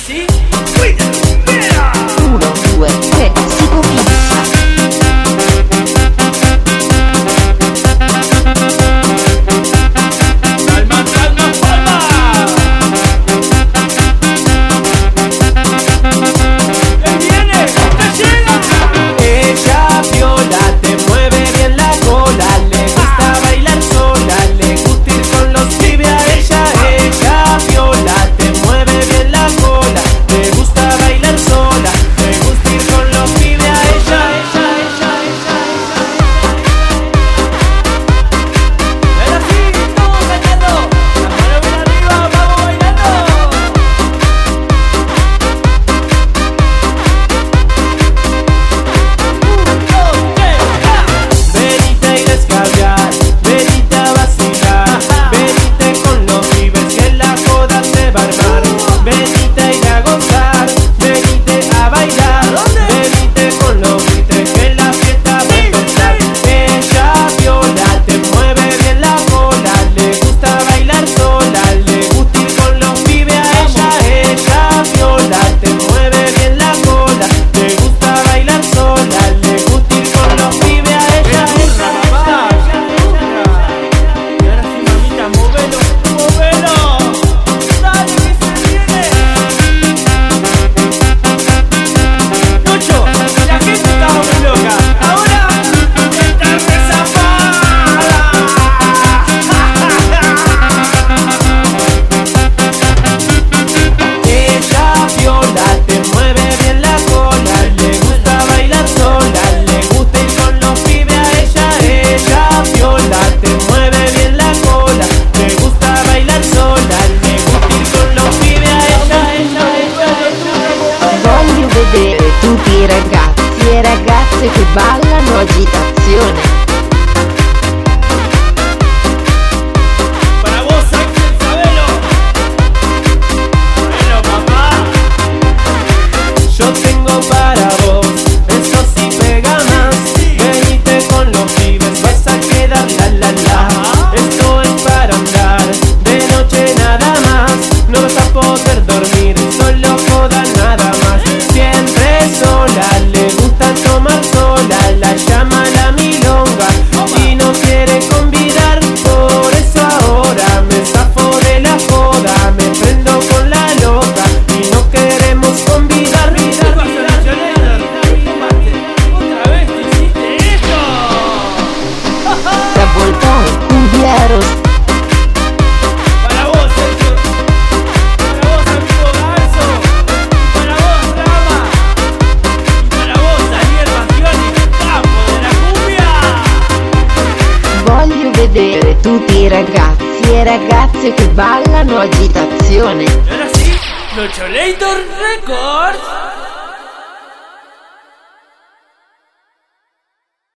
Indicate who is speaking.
Speaker 1: así? ¡Cuídalo!
Speaker 2: 1, 2, 3, si comincia.
Speaker 1: ¡Calma, calma, palma! ¡Él viene! ¡Te llega! Ella viola, te mueve bien la cola, le gusta bailar sola, le gusta ir con los pibes a ella. Ella viola, te mueve bien la cola, le gusta bailar sola, le gusta ir con los pibes a ella. Y ahora sí, estamos cantando. La mano bien arriba, vamos bailando. 1, 2, 3, venite y descargar, venite a vacilar, venite con los pibes que la joda se va a armar. Venite a ir a gozar, venite a bailar, venite con los pibes que la fiesta va a empezar. Ella viola, te mueve bien la cola, le gusta bailar sola, le gusta ir con los pibes a ella. Ella viola, te mueve bien la cola, le gusta bailar sola, le gusta ir con los pibes a ella. Y ahora sí, mamita, móvelo, móvelo. Dale que se viene. Lucho, la gente estaba muy loca. Ahora está rezapada. Ella viola, te mueve bien la cola, le gusta bailar sola, le gusta ir con los pibes a ella. Ella viola, te mueve bien la cola, le gusta bailar sola, le gusta ir con los pibes a ella.
Speaker 2: Voglio vedere tutti i ragazzi e ragazze che ballano agitazione.
Speaker 1: Para vos, Ángel, sabelo. Sabelo, papá. Yo tengo para vos, eso sí pega más. Venite con los pibes, vas a quedar la. Esto es para andar, de noche nada más. No vas a poder dormir, solo joda nada más. Siempre sola, le gusta tomar sola, la llama la milonga y no quiere convidar. Por eso ahora me zafo de la joda, me prendo con la loca y no queremos convidar. Otra vez te hiciste esto.
Speaker 2: Travoltare, cumbieros,
Speaker 1: Para vos, Sergio. Para vos, amigo Garzo. Para vos, Rama. Y para vos, Daniel Bastioni, capo de la cumbia.
Speaker 2: voglio vedere tutti i ragazzi e ragazze che ballano agitazione.
Speaker 1: Y ahora sí, Lucholator Records.